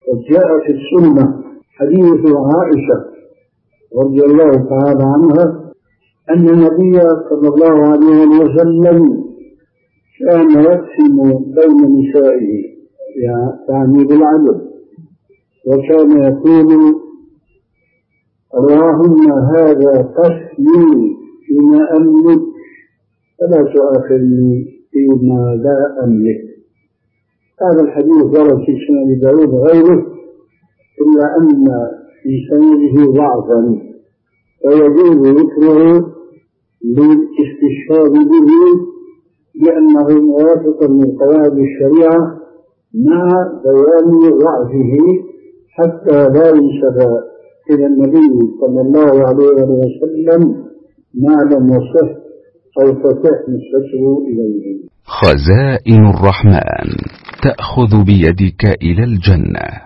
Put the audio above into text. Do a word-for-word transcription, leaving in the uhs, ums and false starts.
وجاء في السنة حديث عائشة رضي الله تعالى عنها أن النبي صلى الله عليه وسلم كان يقسم بين نسائه يعني بالعدل، وكان يقول: اللهم هذا قسمي فيما أملك فلا تؤاخذني فيما لا أملك. هذا الحديث ورد في سنن داود غيره، إلا أن في سنده ضعفا، فيجوز ذكره للاستشهاد به لأنه موافق لقواعد الشريعة مع بيان ضعفه حتى لا ينسب إلى النبي صلى الله عليه وسلم ما لم يصح أو تصح نسبته إليه. خزائن الرحمن تأخذ بيدك إلى الجنة.